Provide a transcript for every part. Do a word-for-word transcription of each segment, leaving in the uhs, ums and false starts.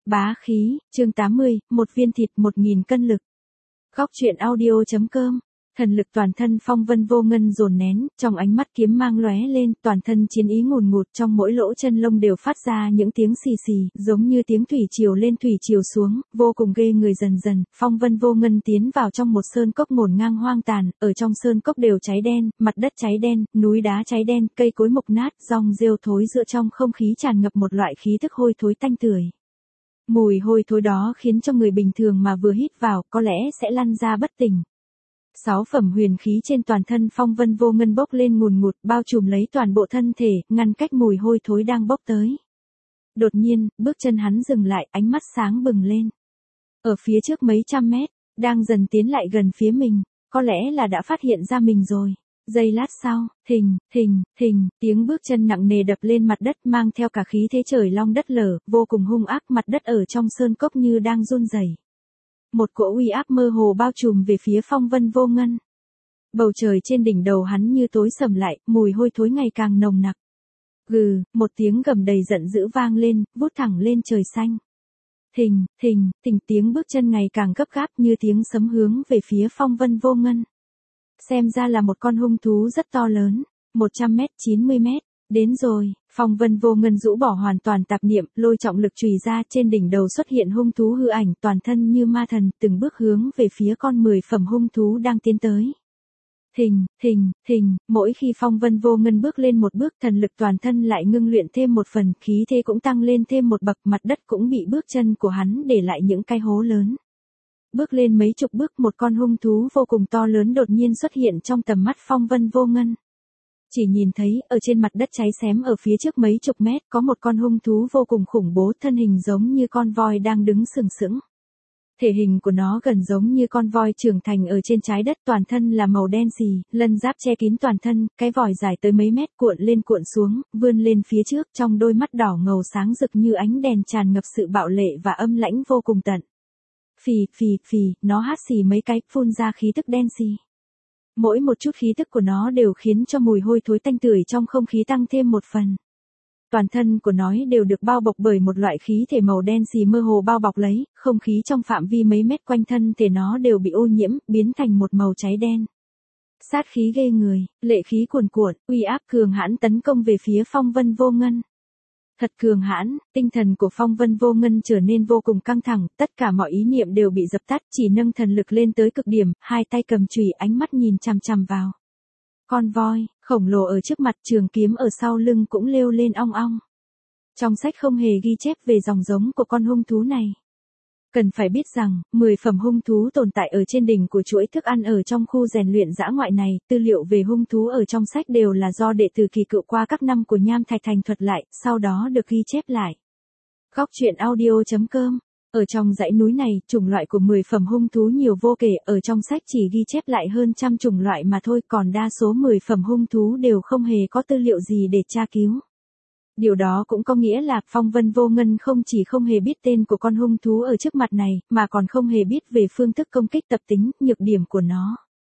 Bá khí, chương tám mươi, một viên thịt một nghìn cân lực. Góc truyện audio.com. Thần lực toàn thân Phong Vân Vô Ngân dồn nén, trong ánh mắt kiếm mang lóe lên, toàn thân chiến ý ngùn ngụt, trong mỗi lỗ chân lông đều phát ra những tiếng xì xì, giống như tiếng thủy triều lên thủy triều xuống, vô cùng ghê người. Dần dần, Phong Vân Vô Ngân tiến vào trong một sơn cốc ngổn ngang hoang tàn, ở trong sơn cốc đều cháy đen, mặt đất cháy đen, núi đá cháy đen, cây cối mục nát, rong rêu thối giữa trong không khí tràn ngập một loại khí thức hôi thối tanh tưởi. Mùi hôi thối đó khiến cho người bình thường mà vừa hít vào, có lẽ sẽ lăn ra bất tỉnh. Sáu phẩm huyền khí trên toàn thân Phong Vân Vô Ngân bốc lên ngùn ngụt, bao trùm lấy toàn bộ thân thể, ngăn cách mùi hôi thối đang bốc tới. Đột nhiên, bước chân hắn dừng lại, ánh mắt sáng bừng lên. Ở phía trước mấy trăm mét, đang dần tiến lại gần phía mình, có lẽ là đã phát hiện ra mình rồi. Giây lát sau, thình, thình, thình, tiếng bước chân nặng nề đập lên mặt đất mang theo cả khí thế trời long đất lở, vô cùng hung ác. Mặt đất ở trong sơn cốc như đang run rẩy. Một cỗ uy áp mơ hồ bao trùm về phía Phong Vân Vô Ngân. Bầu trời trên đỉnh đầu hắn như tối sầm lại, mùi hôi thối ngày càng nồng nặc. Gừ, một tiếng gầm đầy giận dữ vang lên, vút thẳng lên trời xanh. Thình, thình, thình, tiếng bước chân ngày càng gấp gáp như tiếng sấm hướng về phía Phong Vân Vô Ngân. Xem ra là một con hung thú rất to lớn, một trăm mét, chín mươi mét. Đến rồi, Phong Vân Vô Ngân rũ bỏ hoàn toàn tạp niệm, lôi trọng lực chùy ra, trên đỉnh đầu xuất hiện hung thú hư ảnh, toàn thân như ma thần, từng bước hướng về phía con mười phẩm hung thú đang tiến tới. Thình, thình, thình, mỗi khi Phong Vân Vô Ngân bước lên một bước, thần lực toàn thân lại ngưng luyện thêm một phần, khí thế cũng tăng lên thêm một bậc, mặt đất cũng bị bước chân của hắn để lại những cái hố lớn. Bước lên mấy chục bước, một con hung thú vô cùng to lớn đột nhiên xuất hiện trong tầm mắt Phong Vân Vô Ngân. Chỉ nhìn thấy, ở trên mặt đất cháy xém ở phía trước mấy chục mét, có một con hung thú vô cùng khủng bố, thân hình giống như con voi đang đứng sừng sững. Thể hình của nó gần giống như con voi trưởng thành ở trên trái đất, toàn thân là màu đen xì, lân giáp che kín toàn thân, cái vòi dài tới mấy mét cuộn lên cuộn xuống, vươn lên phía trước, trong đôi mắt đỏ ngầu sáng rực như ánh đèn tràn ngập sự bạo lệ và âm lãnh vô cùng tận. Phì, phì, phì, nó hắt xì mấy cái, phun ra khí tức đen xì. Mỗi một chút khí tức của nó đều khiến cho mùi hôi thối tanh tưởi trong không khí tăng thêm một phần. Toàn thân của nó đều được bao bọc bởi một loại khí thể màu đen xì mơ hồ bao bọc lấy, không khí trong phạm vi mấy mét quanh thân thể nó đều bị ô nhiễm, biến thành một màu cháy đen. Sát khí ghê người, lệ khí cuồn cuộn, uy áp cường hãn tấn công về phía Phong Vân Vô Ngân. Thật cường hãn, tinh thần của Phong Vân Vô Ngân trở nên vô cùng căng thẳng, tất cả mọi ý niệm đều bị dập tắt, chỉ nâng thần lực lên tới cực điểm, hai tay cầm chùy, ánh mắt nhìn chằm chằm vào. Con voi, khổng lồ ở trước mặt, trường kiếm ở sau lưng cũng lêu lên ong ong. Trong sách không hề ghi chép về dòng giống của con hung thú này. Cần phải biết rằng, mười phẩm hung thú tồn tại ở trên đỉnh của chuỗi thức ăn ở trong khu rèn luyện dã ngoại này, tư liệu về hung thú ở trong sách đều là do đệ tử Kỳ Cựu qua các năm của Nham Thạch Thành thuật lại, sau đó được ghi chép lại. Góc truyện audio.com. Ở trong dãy núi này, chủng loại của mười phẩm hung thú nhiều vô kể, ở trong sách chỉ ghi chép lại hơn trăm chủng loại mà thôi, còn đa số mười phẩm hung thú đều không hề có tư liệu gì để tra cứu. Điều đó cũng có nghĩa là Phong Vân Vô Ngân không chỉ không hề biết tên của con hung thú ở trước mặt này, mà còn không hề biết về phương thức công kích, tập tính, nhược điểm của nó.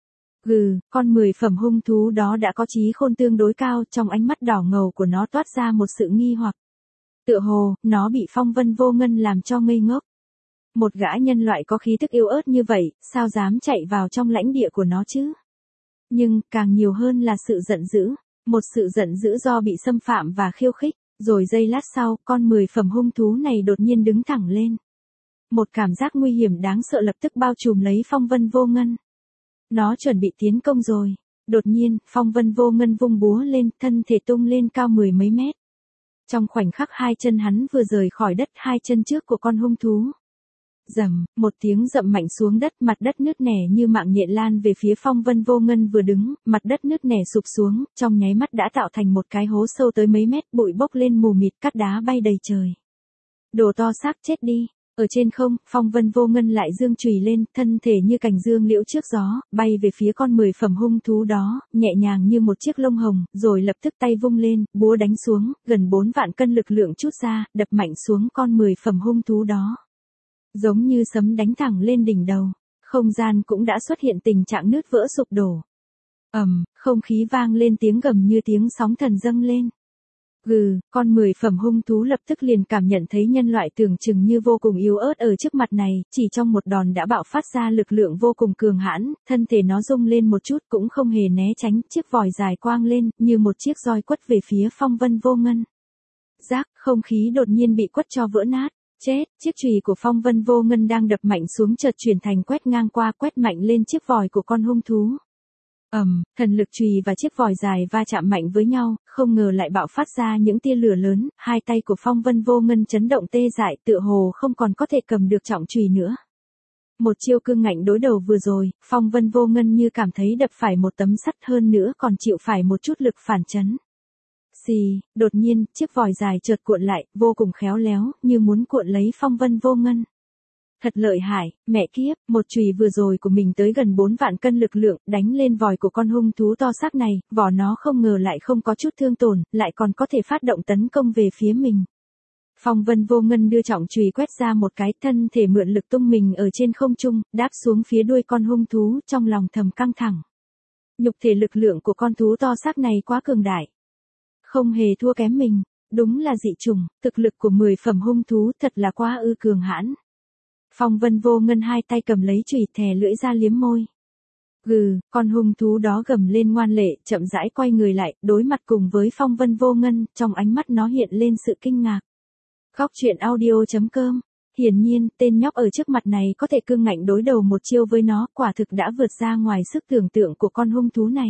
Gừ, con mười phẩm hung thú đó đã có trí khôn tương đối cao, trong ánh mắt đỏ ngầu của nó toát ra một sự nghi hoặc. Tựa hồ, nó bị Phong Vân Vô Ngân làm cho ngây ngốc. Một gã nhân loại có khí tức yếu ớt như vậy, sao dám chạy vào trong lãnh địa của nó chứ? Nhưng, càng nhiều hơn là sự giận dữ. Một sự giận dữ do bị xâm phạm và khiêu khích, rồi giây lát sau, con mười phẩm hung thú này đột nhiên đứng thẳng lên. Một cảm giác nguy hiểm đáng sợ lập tức bao trùm lấy Phong Vân Vô Ngân. Nó chuẩn bị tiến công rồi. Đột nhiên, Phong Vân Vô Ngân vung búa lên, thân thể tung lên cao mười mấy mét. Trong khoảnh khắc hai chân hắn vừa rời khỏi đất, hai chân trước của con hung thú. Rầm, một tiếng rậm mạnh xuống đất, mặt đất nứt nẻ như mạng nhện lan về phía Phong Vân Vô Ngân vừa đứng, mặt đất nứt nẻ sụp xuống, trong nháy mắt đã tạo thành một cái hố sâu tới mấy mét, bụi bốc lên mù mịt, cát đá bay đầy trời. Đồ to xác chết đi. Ở trên không, Phong Vân Vô Ngân lại dương chùy lên, thân thể như cành dương liễu trước gió, bay về phía con mười phẩm hung thú đó, nhẹ nhàng như một chiếc lông hồng, rồi lập tức tay vung lên, búa đánh xuống, gần bốn vạn cân lực lượng trút ra, đập mạnh xuống con mười phẩm hung thú đó. Giống như sấm đánh thẳng lên đỉnh đầu, không gian cũng đã xuất hiện tình trạng nứt vỡ sụp đổ. Ầm, không khí vang lên tiếng gầm như tiếng sóng thần dâng lên. Gừ, con mười phẩm hung thú lập tức liền cảm nhận thấy nhân loại tưởng chừng như vô cùng yếu ớt ở trước mặt này, chỉ trong một đòn đã bạo phát ra lực lượng vô cùng cường hãn, thân thể nó rung lên một chút cũng không hề né tránh, chiếc vòi dài quang lên, như một chiếc roi quất về phía Phong Vân Vô Ngân. Rác, không khí đột nhiên bị quất cho vỡ nát. Chết, chiếc chùy của Phong Vân Vô Ngân đang đập mạnh xuống chợt chuyển thành quét ngang qua quét mạnh lên chiếc vòi của con hung thú. Ầm, um, thần lực chùy và chiếc vòi dài va chạm mạnh với nhau, không ngờ lại bạo phát ra những tia lửa lớn, hai tay của Phong Vân Vô Ngân chấn động tê dại, tựa hồ không còn có thể cầm được trọng chùy nữa. Một chiêu cương ngạnh đối đầu vừa rồi, Phong Vân Vô Ngân như cảm thấy đập phải một tấm sắt, hơn nữa còn chịu phải một chút lực phản chấn. Xì, đột nhiên, chiếc vòi dài chợt cuộn lại, vô cùng khéo léo, như muốn cuộn lấy Phong Vân Vô Ngân. Thật lợi hại, mẹ kiếp, một chùy vừa rồi của mình tới gần bốn vạn cân lực lượng, đánh lên vòi của con hung thú to xác này, vỏ nó không ngờ lại không có chút thương tổn, lại còn có thể phát động tấn công về phía mình. Phong Vân Vô Ngân đưa trọng chùy quét ra một cái, thân thể mượn lực tung mình ở trên không trung, đáp xuống phía đuôi con hung thú, trong lòng thầm căng thẳng. Nhục thể lực lượng của con thú to xác này quá cường đại. Không hề thua kém mình, đúng là dị chủng, thực lực của mười phẩm hung thú thật là quá ư cường hãn. Phong Vân Vô Ngân hai tay cầm lấy chùy, thè lưỡi ra liếm môi. Gừ, con hung thú đó gầm lên ngoan lệ, chậm rãi quay người lại, đối mặt cùng với Phong Vân Vô Ngân, trong ánh mắt nó hiện lên sự kinh ngạc. Góc truyện audio chấm com. Hiển nhiên, tên nhóc ở trước mặt này có thể cương ngạnh đối đầu một chiêu với nó, quả thực đã vượt ra ngoài sức tưởng tượng của con hung thú này.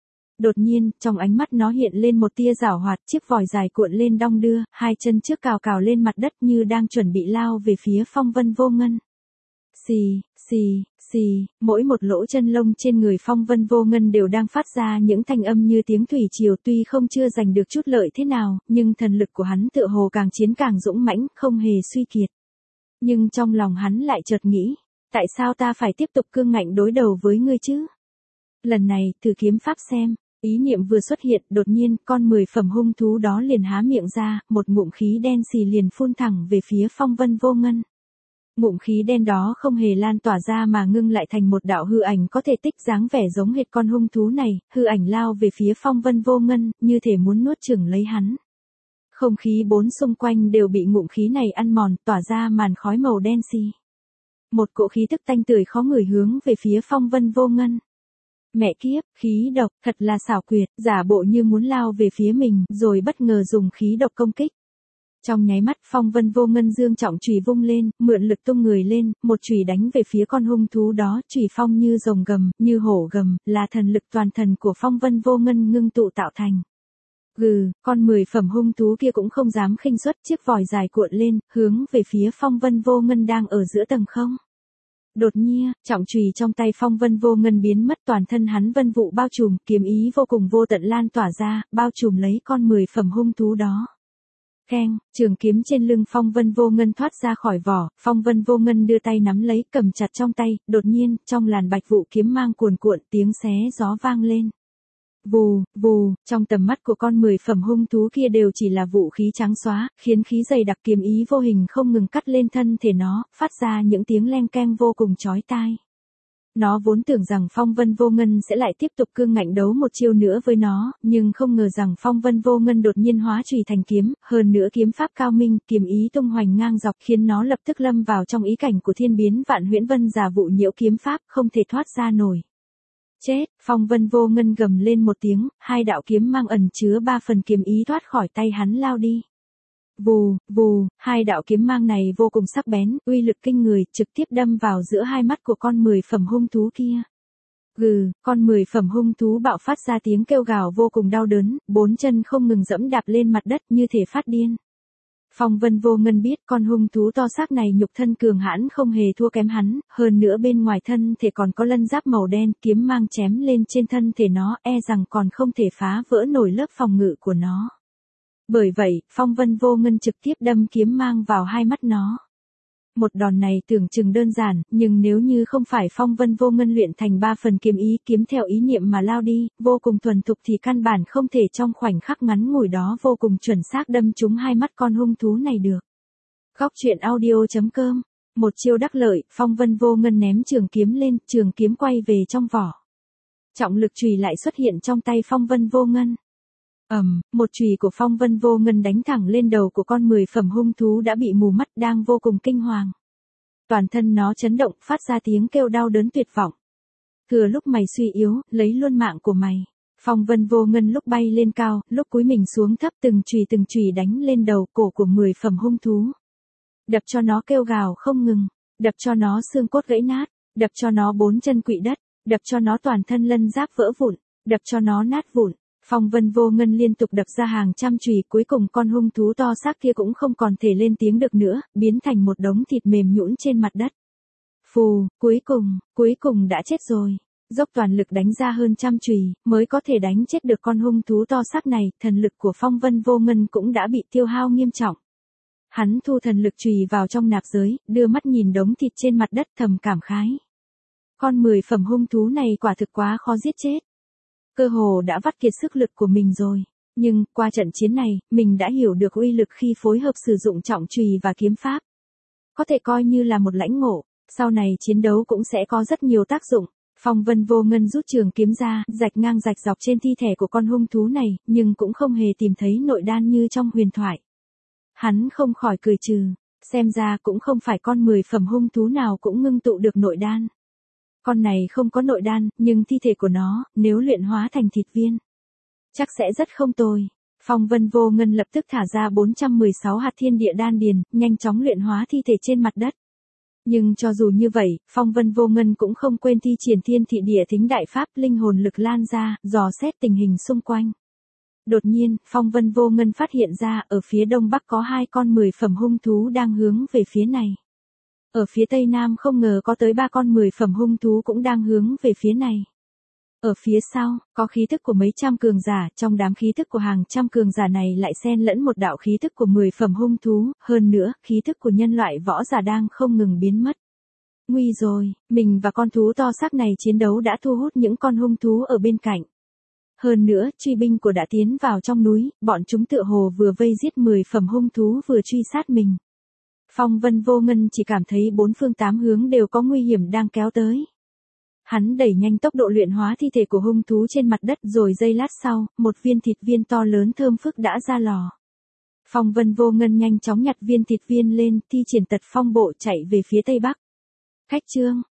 Đột nhiên, trong ánh mắt nó hiện lên một tia giảo hoạt, chiếc vòi dài cuộn lên đong đưa, hai chân trước cào cào lên mặt đất như đang chuẩn bị lao về phía Phong Vân Vô Ngân. Xì, xì, xì, mỗi một lỗ chân lông trên người Phong Vân Vô Ngân đều đang phát ra những thanh âm như tiếng thủy triều, tuy không chưa giành được chút lợi thế nào, nhưng thần lực của hắn tựa hồ càng chiến càng dũng mãnh, không hề suy kiệt. Nhưng trong lòng hắn lại chợt nghĩ, tại sao ta phải tiếp tục cương ngạnh đối đầu với ngươi chứ? Lần này, thử kiếm pháp xem. Ý niệm vừa xuất hiện, đột nhiên, con mười phẩm hung thú đó liền há miệng ra, một ngụm khí đen xì liền phun thẳng về phía Phong Vân Vô Ngân. Ngụm khí đen đó không hề lan tỏa ra mà ngưng lại thành một đạo hư ảnh có thể tích dáng vẻ giống hệt con hung thú này, hư ảnh lao về phía Phong Vân Vô Ngân, như thể muốn nuốt chửng lấy hắn. Không khí bốn xung quanh đều bị ngụm khí này ăn mòn, tỏa ra màn khói màu đen xì. Một cỗ khí tức tanh tưởi khó ngửi hướng về phía Phong Vân Vô Ngân. Mẹ kiếp, khí độc, thật là xảo quyệt, giả bộ như muốn lao về phía mình, rồi bất ngờ dùng khí độc công kích. Trong nháy mắt, Phong Vân Vô Ngân dương trọng chùy vung lên, mượn lực tung người lên, một chùy đánh về phía con hung thú đó, chùy phong như rồng gầm, như hổ gầm, là thần lực toàn thần của Phong Vân Vô Ngân ngưng tụ tạo thành. Gừ, con mười phẩm hung thú kia cũng không dám khinh suất, chiếc vòi dài cuộn lên, hướng về phía Phong Vân Vô Ngân đang ở giữa tầng không. Đột nhiên, trọng chùy trong tay Phong Vân Vô Ngân biến mất, toàn thân hắn vân vụ bao trùm, kiếm ý vô cùng vô tận lan tỏa ra, bao trùm lấy con mười phẩm hung thú đó. Keng, trường kiếm trên lưng Phong Vân Vô Ngân thoát ra khỏi vỏ, Phong Vân Vô Ngân đưa tay nắm lấy, cầm chặt trong tay, đột nhiên, trong làn bạch vụ kiếm mang cuồn cuộn, tiếng xé gió vang lên. Vù, vù, trong tầm mắt của con mười phẩm hung thú kia đều chỉ là vũ khí trắng xóa, khiến khí dày đặc kiếm ý vô hình không ngừng cắt lên thân thể nó, phát ra những tiếng leng keng vô cùng chói tai. Nó vốn tưởng rằng Phong Vân Vô Ngân sẽ lại tiếp tục cương ngạnh đấu một chiêu nữa với nó, nhưng không ngờ rằng Phong Vân Vô Ngân đột nhiên hóa chùy thành kiếm, hơn nữa kiếm pháp cao minh, kiếm ý tung hoành ngang dọc khiến nó lập tức lâm vào trong ý cảnh của thiên biến vạn huyễn vân giả vụ nhiễu kiếm pháp, không thể thoát ra nổi. Chết, Phong Vân Vô Ngân gầm lên một tiếng, hai đạo kiếm mang ẩn chứa ba phần kiếm ý thoát khỏi tay hắn lao đi. Vù, vù, hai đạo kiếm mang này vô cùng sắc bén, uy lực kinh người, trực tiếp đâm vào giữa hai mắt của con mười phẩm hung thú kia. Gừ, con mười phẩm hung thú bạo phát ra tiếng kêu gào vô cùng đau đớn, bốn chân không ngừng dẫm đạp lên mặt đất như thể phát điên. Phong Vân Vô Ngân biết con hung thú to xác này nhục thân cường hãn không hề thua kém hắn, hơn nữa bên ngoài thân thể còn có lân giáp màu đen, kiếm mang chém lên trên thân thể nó, e rằng còn không thể phá vỡ nổi lớp phòng ngự của nó. Bởi vậy, Phong Vân Vô Ngân trực tiếp đâm kiếm mang vào hai mắt nó. Một đòn này tưởng chừng đơn giản, nhưng nếu như không phải Phong Vân Vô Ngân luyện thành ba phần kiếm ý, kiếm theo ý niệm mà lao đi, vô cùng thuần thục thì căn bản không thể trong khoảnh khắc ngắn ngủi đó vô cùng chuẩn xác đâm trúng hai mắt con hung thú này được. Góc truyện audio chấm com. Một chiêu đắc lợi, Phong Vân Vô Ngân ném trường kiếm lên, trường kiếm quay về trong vỏ. Trọng lực chùy lại xuất hiện trong tay Phong Vân Vô Ngân. Ầm, một chùy của Phong Vân Vô Ngân đánh thẳng lên đầu của con mười phẩm hung thú đã bị mù mắt đang vô cùng kinh hoàng. Toàn thân nó chấn động phát ra tiếng kêu đau đớn tuyệt vọng. Thừa lúc mày suy yếu, lấy luôn mạng của mày. Phong Vân Vô Ngân lúc bay lên cao, lúc cúi mình xuống thấp từng chùy từng chùy đánh lên đầu cổ của mười phẩm hung thú. Đập cho nó kêu gào không ngừng, đập cho nó xương cốt gãy nát, đập cho nó bốn chân quỵ đất, đập cho nó toàn thân lân giáp vỡ vụn, đập cho nó nát vụn. Phong Vân Vô Ngân liên tục đập ra hàng trăm chùy, cuối cùng con hung thú to xác kia cũng không còn thể lên tiếng được nữa, biến thành một đống thịt mềm nhũn trên mặt đất. Phù, cuối cùng, cuối cùng đã chết rồi. Dốc toàn lực đánh ra hơn trăm chùy, mới có thể đánh chết được con hung thú to xác này, thần lực của Phong Vân Vô Ngân cũng đã bị tiêu hao nghiêm trọng. Hắn thu thần lực chùy vào trong nạp giới, đưa mắt nhìn đống thịt trên mặt đất thầm cảm khái. Con mười phẩm hung thú này quả thực quá khó giết chết. Cơ hồ đã vắt kiệt sức lực của mình rồi. Nhưng, qua trận chiến này, mình đã hiểu được uy lực khi phối hợp sử dụng trọng chùy và kiếm pháp. Có thể coi như là một lãnh ngộ, sau này chiến đấu cũng sẽ có rất nhiều tác dụng. Phong Vân Vô Ngân rút trường kiếm ra, rạch ngang rạch dọc trên thi thể của con hung thú này, nhưng cũng không hề tìm thấy nội đan như trong huyền thoại. Hắn không khỏi cười trừ, xem ra cũng không phải con mười phẩm hung thú nào cũng ngưng tụ được nội đan. Con này không có nội đan, nhưng thi thể của nó, nếu luyện hóa thành thịt viên, chắc sẽ rất không tồi. Phong Vân Vô Ngân lập tức thả ra bốn trăm mười sáu hạt thiên địa đan điền, nhanh chóng luyện hóa thi thể trên mặt đất. Nhưng cho dù như vậy, Phong Vân Vô Ngân cũng không quên thi triển thiên thị địa thính đại pháp, linh hồn lực lan ra, dò xét tình hình xung quanh. Đột nhiên, Phong Vân Vô Ngân phát hiện ra, ở phía đông bắc có hai con mười phẩm hung thú đang hướng về phía này. Ở phía tây nam không ngờ có tới ba con mười phẩm hung thú cũng đang hướng về phía này. Ở phía sau, có khí thức của mấy trăm cường giả, trong đám khí thức của hàng trăm cường giả này lại xen lẫn một đạo khí thức của mười phẩm hung thú, hơn nữa, khí thức của nhân loại võ giả đang không ngừng biến mất. Nguy rồi, mình và con thú to xác này chiến đấu đã thu hút những con hung thú ở bên cạnh. Hơn nữa, truy binh của đã tiến vào trong núi, bọn chúng tựa hồ vừa vây giết mười phẩm hung thú vừa truy sát mình. Phong Vân Vô Ngân chỉ cảm thấy bốn phương tám hướng đều có nguy hiểm đang kéo tới. Hắn đẩy nhanh tốc độ luyện hóa thi thể của hung thú trên mặt đất, rồi giây lát sau, một viên thịt viên to lớn thơm phức đã ra lò. Phong Vân Vô Ngân nhanh chóng nhặt viên thịt viên lên, thi triển tật phong bộ chạy về phía tây bắc. Khách trương,